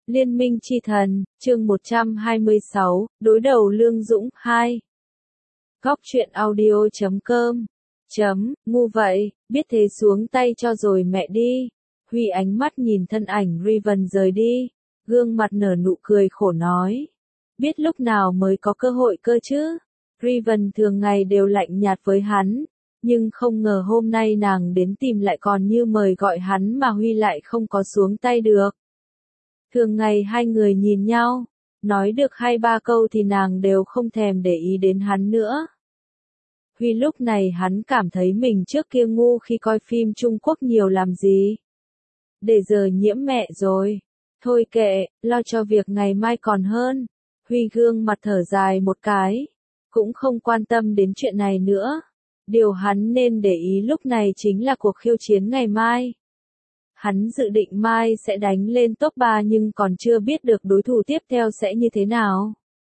Liên minh chi thần, chương 126, đối đầu Lương Dũng 2. Góc truyện audio.com ngu vậy, biết thế xuống tay cho rồi mẹ đi. Huy ánh mắt nhìn thân ảnh Riven rời đi, gương mặt nở nụ cười khổ nói. Biết lúc nào mới có cơ hội cơ chứ. Riven thường ngày đều lạnh nhạt với hắn, nhưng không ngờ hôm nay nàng đến tìm lại còn như mời gọi hắn mà Huy lại không có xuống tay được. Thường ngày hai người nhìn nhau, nói được 2-3 câu thì nàng đều không thèm để ý đến hắn nữa. Huy lúc này hắn cảm thấy mình trước kia ngu khi coi phim Trung Quốc nhiều làm gì. Để giờ nhiễm mẹ rồi. Thôi kệ, lo cho việc ngày mai còn hơn. Huy gương mặt thở dài một cái, cũng không quan tâm đến chuyện này nữa. Điều hắn nên để ý lúc này chính là cuộc khiêu chiến ngày mai. Hắn dự định mai sẽ đánh lên top 3 nhưng còn chưa biết được đối thủ tiếp theo sẽ như thế nào.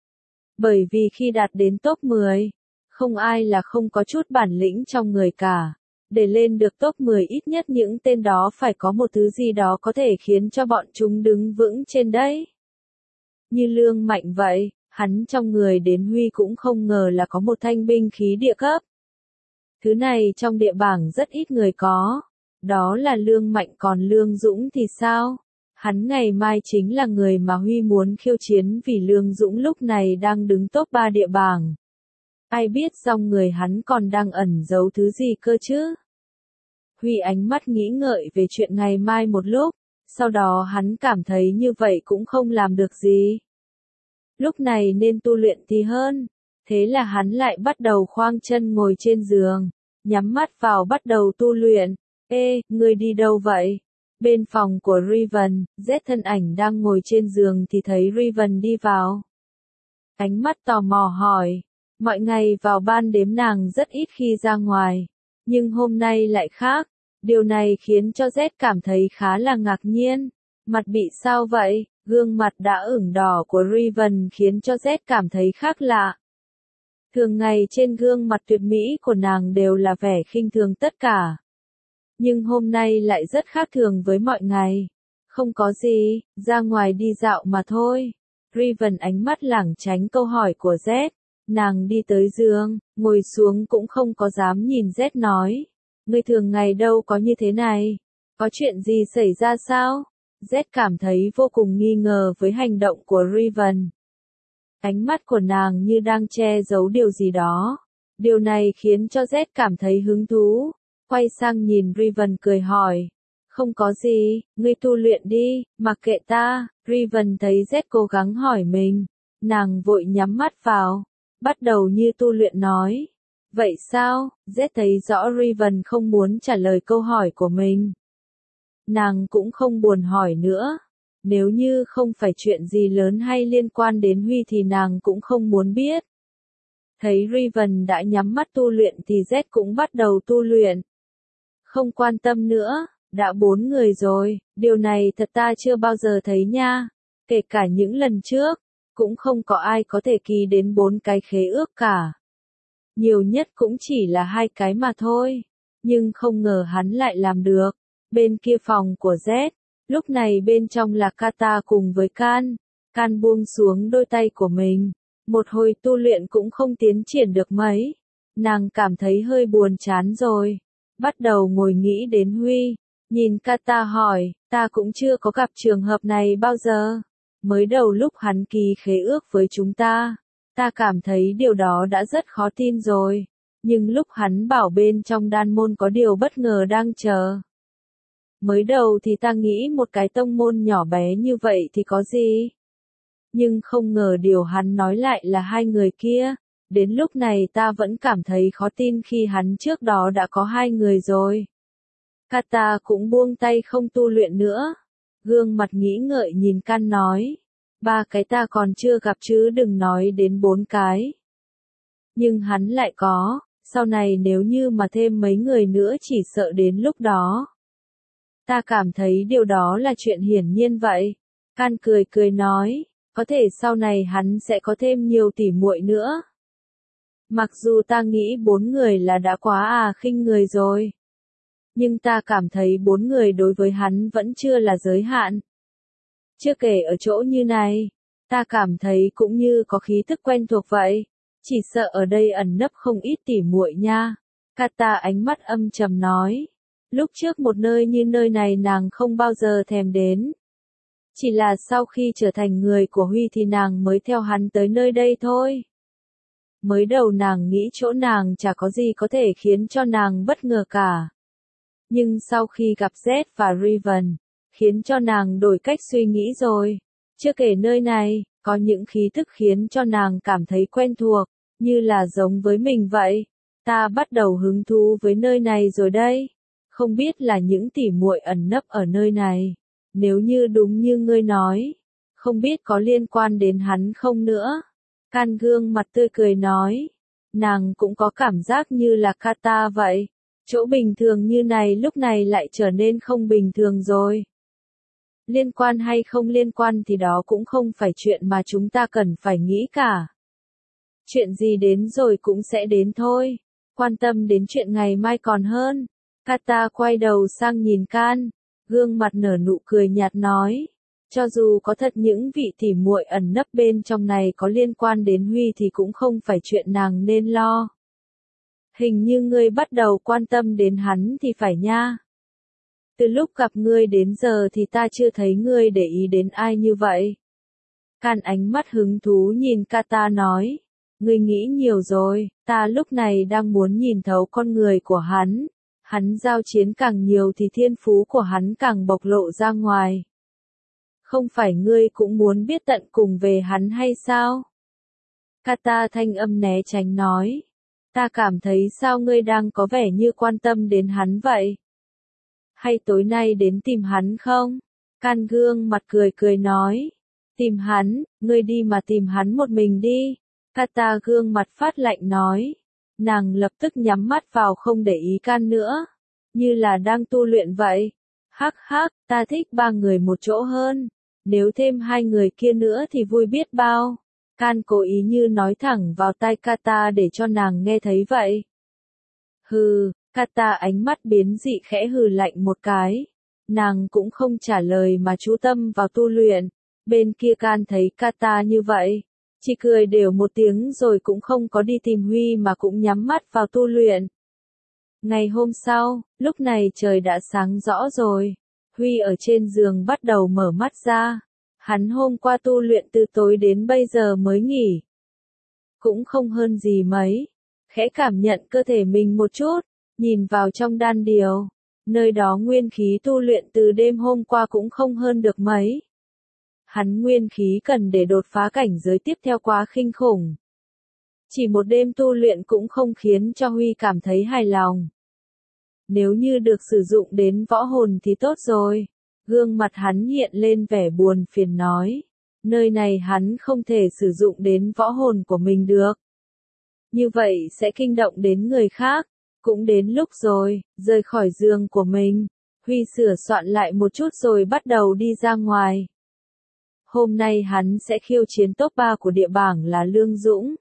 Bởi vì khi đạt đến top 10, không ai là không có chút bản lĩnh trong người cả. Để lên được top 10 ít nhất những tên đó phải có một thứ gì đó có thể khiến cho bọn chúng đứng vững trên đấy. Như Lương Mạnh vậy, hắn trong người đến Huy cũng không ngờ là có một thanh binh khí địa cấp. Thứ này trong địa bảng rất ít người có. Đó là Lương Mạnh, còn Lương Dũng thì sao? Hắn ngày mai chính là người mà Huy muốn khiêu chiến vì Lương Dũng lúc này đang đứng top 3 địa bảng. Ai biết trong người hắn còn đang ẩn giấu thứ gì cơ chứ? Huy ánh mắt nghĩ ngợi về chuyện ngày mai một lúc, sau đó hắn cảm thấy như vậy cũng không làm được gì. Lúc này nên tu luyện thì hơn, thế là hắn lại bắt đầu khoang chân ngồi trên giường, nhắm mắt vào bắt đầu tu luyện. Ê, ngươi đi đâu vậy? Bên phòng của Riven, Z thân ảnh đang ngồi trên giường thì thấy Riven đi vào. Ánh mắt tò mò hỏi, mọi ngày vào ban đêm nàng rất ít khi ra ngoài, nhưng hôm nay lại khác. Điều này khiến cho Z cảm thấy khá là ngạc nhiên. Mặt bị sao vậy? Gương mặt đã ửng đỏ của Riven khiến cho Z cảm thấy khác lạ. Thường ngày trên gương mặt tuyệt mỹ của nàng đều là vẻ khinh thường tất cả. Nhưng hôm nay lại rất khác thường với mọi ngày. Không có gì, ra ngoài đi dạo mà thôi. Riven ánh mắt lảng tránh câu hỏi của Z. Nàng đi tới giường, ngồi xuống cũng không có dám nhìn Z nói. Ngươi thường ngày đâu có như thế này. Có chuyện gì xảy ra sao? Z cảm thấy vô cùng nghi ngờ với hành động của Riven. Ánh mắt của nàng như đang che giấu điều gì đó. Điều này khiến cho Z cảm thấy hứng thú. Quay sang nhìn Riven cười hỏi. Không có gì, ngươi tu luyện đi, mặc kệ ta. Riven thấy Z cố gắng hỏi mình. Nàng vội nhắm mắt vào. Bắt đầu như tu luyện nói. Vậy sao? Z thấy rõ Riven không muốn trả lời câu hỏi của mình. Nàng cũng không buồn hỏi nữa. Nếu như không phải chuyện gì lớn hay liên quan đến Huy thì nàng cũng không muốn biết. Thấy Riven đã nhắm mắt tu luyện thì Z cũng bắt đầu tu luyện. Không quan tâm nữa, đã 4 người rồi, điều này thật ta chưa bao giờ thấy nha. Kể cả những lần trước, cũng không có ai có thể ký đến 4 cái khế ước cả. Nhiều nhất cũng chỉ là 2 cái mà thôi. Nhưng không ngờ hắn lại làm được. Bên kia phòng của Z, lúc này bên trong là Kata cùng với Can. Can buông xuống đôi tay của mình. Một hồi tu luyện cũng không tiến triển được mấy. Nàng cảm thấy hơi buồn chán rồi. Bắt đầu ngồi nghĩ đến Huy. Nhìn Kata hỏi, ta cũng chưa có gặp trường hợp này bao giờ. Mới đầu lúc hắn ký khế ước với chúng ta. Ta cảm thấy điều đó đã rất khó tin rồi. Nhưng lúc hắn bảo bên trong đan môn có điều bất ngờ đang chờ. Mới đầu thì ta nghĩ một cái tông môn nhỏ bé như vậy thì có gì. Nhưng không ngờ điều hắn nói lại là 2 người kia. Đến lúc này ta vẫn cảm thấy khó tin khi hắn trước đó đã có 2 người rồi. Kata cũng buông tay không tu luyện nữa. Gương mặt nghĩ ngợi nhìn Can nói. 3 cái ta còn chưa gặp chứ đừng nói đến 4 cái. Nhưng hắn lại có, sau này nếu như mà thêm mấy người nữa chỉ sợ đến lúc đó. Ta cảm thấy điều đó là chuyện hiển nhiên vậy. Can cười cười nói, có thể sau này hắn sẽ có thêm nhiều tỷ muội nữa. Mặc dù ta nghĩ 4 người là đã quá khinh người rồi. Nhưng ta cảm thấy 4 người đối với hắn vẫn chưa là giới hạn. Chưa kể ở chỗ như này, ta cảm thấy cũng như có khí tức quen thuộc vậy. Chỉ sợ ở đây ẩn nấp không ít tỉ muội nha. Kata ánh mắt âm trầm nói. Lúc trước một nơi như nơi này nàng không bao giờ thèm đến. Chỉ là sau khi trở thành người của Huy thì nàng mới theo hắn tới nơi đây thôi. Mới đầu nàng nghĩ chỗ nàng chả có gì có thể khiến cho nàng bất ngờ cả. Nhưng sau khi gặp Z và Riven, khiến cho nàng đổi cách suy nghĩ rồi. Chưa kể nơi này, có những khí thức khiến cho nàng cảm thấy quen thuộc, như là giống với mình vậy. Ta bắt đầu hứng thú với nơi này rồi đây. Không biết là những tỉ muội ẩn nấp ở nơi này. Nếu như đúng như ngươi nói, không biết có liên quan đến hắn không nữa. Can gương mặt tươi cười nói. Nàng cũng có cảm giác như là Kata vậy. Chỗ bình thường như này lúc này lại trở nên không bình thường rồi. Liên quan hay không liên quan thì đó cũng không phải chuyện mà chúng ta cần phải nghĩ cả. Chuyện gì đến rồi cũng sẽ đến thôi. Quan tâm đến chuyện ngày mai còn hơn. Kata quay đầu sang nhìn Can, gương mặt nở nụ cười nhạt nói. Cho dù có thật những vị tỉ muội ẩn nấp bên trong này có liên quan đến Huy thì cũng không phải chuyện nàng nên lo. Hình như ngươi bắt đầu quan tâm đến hắn thì phải nha. Từ lúc gặp ngươi đến giờ thì ta chưa thấy ngươi để ý đến ai như vậy. Can ánh mắt hứng thú nhìn Kata nói. Ngươi nghĩ nhiều rồi, ta lúc này đang muốn nhìn thấu con người của hắn. Hắn giao chiến càng nhiều thì thiên phú của hắn càng bộc lộ ra ngoài. Không phải ngươi cũng muốn biết tận cùng về hắn hay sao? Kata thanh âm né tránh nói. Ta cảm thấy sao ngươi đang có vẻ như quan tâm đến hắn vậy? Hay tối nay đến tìm hắn không? Can gương mặt cười cười nói. Tìm hắn, ngươi đi mà tìm hắn một mình đi. Kata gương mặt phát lạnh nói. Nàng lập tức nhắm mắt vào không để ý Can nữa. Như là đang tu luyện vậy. Hắc hắc, ta thích ba người một chỗ hơn. Nếu thêm hai người kia nữa thì vui biết bao. Can cố ý như nói thẳng vào tai Kata để cho nàng nghe thấy vậy. Hừ, Kata ánh mắt biến dị khẽ hừ lạnh một cái. Nàng cũng không trả lời mà chú tâm vào tu luyện. Bên kia Can thấy Kata như vậy. Chỉ cười đều một tiếng rồi cũng không có đi tìm Huy mà cũng nhắm mắt vào tu luyện. Ngày hôm sau, lúc này trời đã sáng rõ rồi. Huy ở trên giường bắt đầu mở mắt ra. Hắn hôm qua tu luyện từ tối đến bây giờ mới nghỉ. Cũng không hơn gì mấy. Khẽ cảm nhận cơ thể mình một chút, nhìn vào trong đan điền. Nơi đó nguyên khí tu luyện từ đêm hôm qua cũng không hơn được mấy. Hắn nguyên khí cần để đột phá cảnh giới tiếp theo quá kinh khủng. Chỉ một đêm tu luyện cũng không khiến cho Huy cảm thấy hài lòng. Nếu như được sử dụng đến võ hồn thì tốt rồi. Gương mặt hắn hiện lên vẻ buồn phiền nói. Nơi này hắn không thể sử dụng đến võ hồn của mình được. Như vậy sẽ kinh động đến người khác. Cũng đến lúc rồi, rời khỏi giường của mình. Huy sửa soạn lại một chút rồi bắt đầu đi ra ngoài. Hôm nay hắn sẽ khiêu chiến top 3 của địa bảng là Lương Dũng.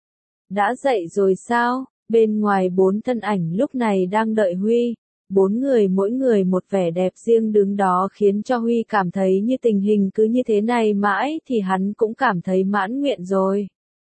Đã dậy rồi sao? Bên ngoài 4 thân ảnh lúc này đang đợi Huy. 4 người mỗi người một vẻ đẹp riêng đứng đó khiến cho Huy cảm thấy như tình hình cứ như thế này mãi thì hắn cũng cảm thấy mãn nguyện rồi.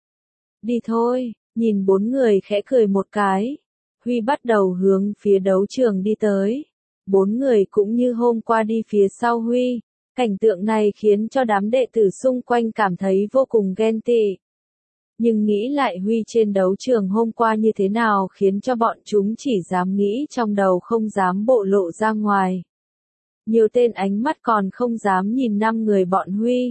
Đi thôi, nhìn 4 người khẽ cười một cái. Huy bắt đầu hướng phía đấu trường đi tới. 4 người cũng như hôm qua đi phía sau Huy. Cảnh tượng này khiến cho đám đệ tử xung quanh cảm thấy vô cùng ghen tị. Nhưng nghĩ lại Huy trên đấu trường hôm qua như thế nào khiến cho bọn chúng chỉ dám nghĩ trong đầu không dám bộ lộ ra ngoài. Nhiều tên ánh mắt còn không dám nhìn 5 người bọn Huy.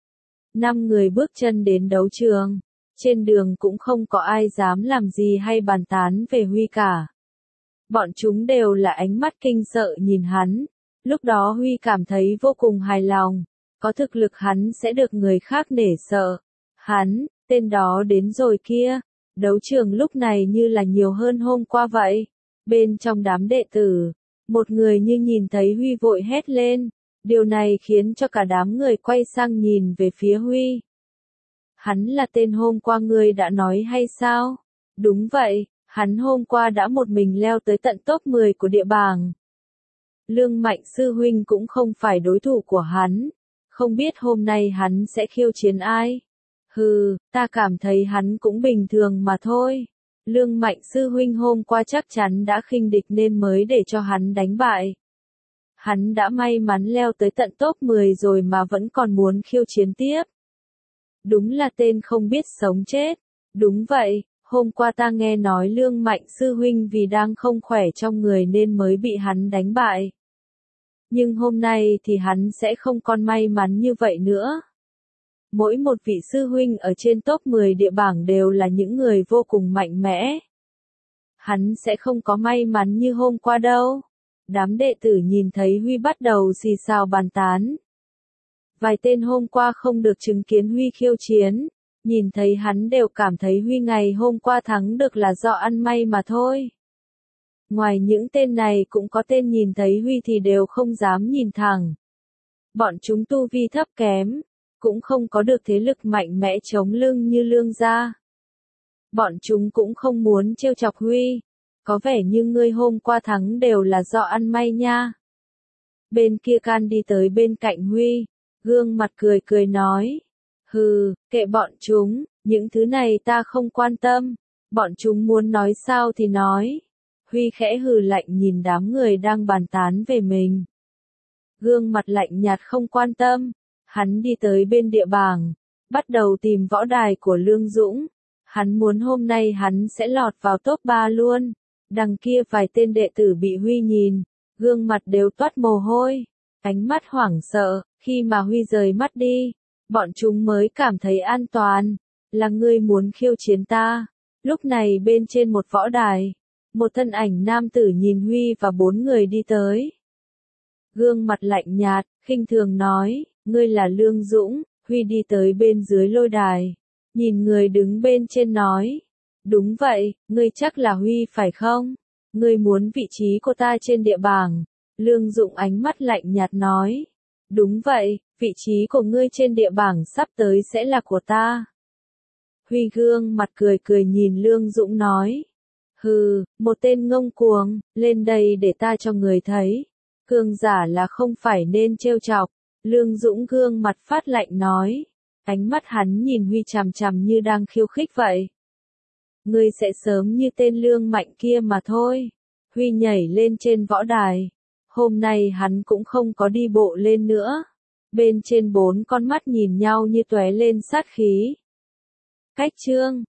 5 người bước chân đến đấu trường. Trên đường cũng không có ai dám làm gì hay bàn tán về Huy cả. Bọn chúng đều là ánh mắt kinh sợ nhìn hắn. Lúc đó Huy cảm thấy vô cùng hài lòng. Có thực lực hắn sẽ được người khác nể sợ. Hắn, tên đó đến rồi kia. Đấu trường lúc này như là nhiều hơn hôm qua vậy. Bên trong đám đệ tử, một người như nhìn thấy Huy vội hét lên. Điều này khiến cho cả đám người quay sang nhìn về phía Huy. Hắn là tên hôm qua ngươi đã nói hay sao? Đúng vậy, hắn hôm qua đã một mình leo tới tận top 10 của địa bảng. Lương Mạnh sư huynh cũng không phải đối thủ của hắn. Không biết hôm nay hắn sẽ khiêu chiến ai? Hừ, ta cảm thấy hắn cũng bình thường mà thôi. Lương Mạnh sư huynh hôm qua chắc chắn đã khinh địch nên mới để cho hắn đánh bại. Hắn đã may mắn leo tới tận top 10 rồi mà vẫn còn muốn khiêu chiến tiếp. Đúng là tên không biết sống chết. Đúng vậy, hôm qua ta nghe nói Lương Mạnh sư huynh vì đang không khỏe trong người nên mới bị hắn đánh bại. Nhưng hôm nay thì hắn sẽ không còn may mắn như vậy nữa. Mỗi một vị sư huynh ở trên top 10 địa bảng đều là những người vô cùng mạnh mẽ. Hắn sẽ không có may mắn như hôm qua đâu. Đám đệ tử nhìn thấy Huy bắt đầu xì xào bàn tán. Vài tên hôm qua không được chứng kiến Huy khiêu chiến, nhìn thấy hắn đều cảm thấy Huy ngày hôm qua thắng được là do ăn may mà thôi. Ngoài những tên này cũng có tên nhìn thấy Huy thì đều không dám nhìn thẳng. Bọn chúng tu vi thấp kém, cũng không có được thế lực mạnh mẽ chống lưng như Lương gia. Bọn chúng cũng không muốn trêu chọc Huy. Có vẻ như ngươi hôm qua thắng đều là do ăn may nha. Bên kia Can đi tới bên cạnh Huy, gương mặt cười cười nói. Hừ, kệ bọn chúng, những thứ này ta không quan tâm. Bọn chúng muốn nói sao thì nói. Huy khẽ hừ lạnh nhìn đám người đang bàn tán về mình. Gương mặt lạnh nhạt không quan tâm. Hắn đi tới bên địa bảng, bắt đầu tìm võ đài của Lương Dũng. Hắn muốn hôm nay hắn sẽ lọt vào top 3 luôn. Đằng kia vài tên đệ tử bị Huy nhìn, gương mặt đều toát mồ hôi, ánh mắt hoảng sợ, khi mà Huy rời mắt đi, bọn chúng mới cảm thấy an toàn. Là ngươi muốn khiêu chiến ta? Lúc này bên trên một võ đài, một thân ảnh nam tử nhìn Huy và 4 người đi tới. Gương mặt lạnh nhạt, khinh thường nói, ngươi là Lương Dũng. Huy đi tới bên dưới lôi đài, nhìn người đứng bên trên nói. Đúng vậy, ngươi chắc là Huy phải không? Ngươi muốn vị trí của ta trên địa bảng. Lương Dũng ánh mắt lạnh nhạt nói. Đúng vậy, vị trí của ngươi trên địa bảng sắp tới sẽ là của ta. Huy gương mặt cười cười nhìn Lương Dũng nói. Hừ, một tên ngông cuồng, lên đây để ta cho người thấy. Cường giả là không phải nên trêu chọc. Lương Dũng gương mặt phát lạnh nói. Ánh mắt hắn nhìn Huy chằm chằm như đang khiêu khích vậy. Ngươi sẽ sớm như tên Lương Mạnh kia mà thôi. Huy nhảy lên trên võ đài. Hôm nay hắn cũng không có đi bộ lên nữa. Bên trên 4 con mắt nhìn nhau như tóe lên sát khí. Cách chương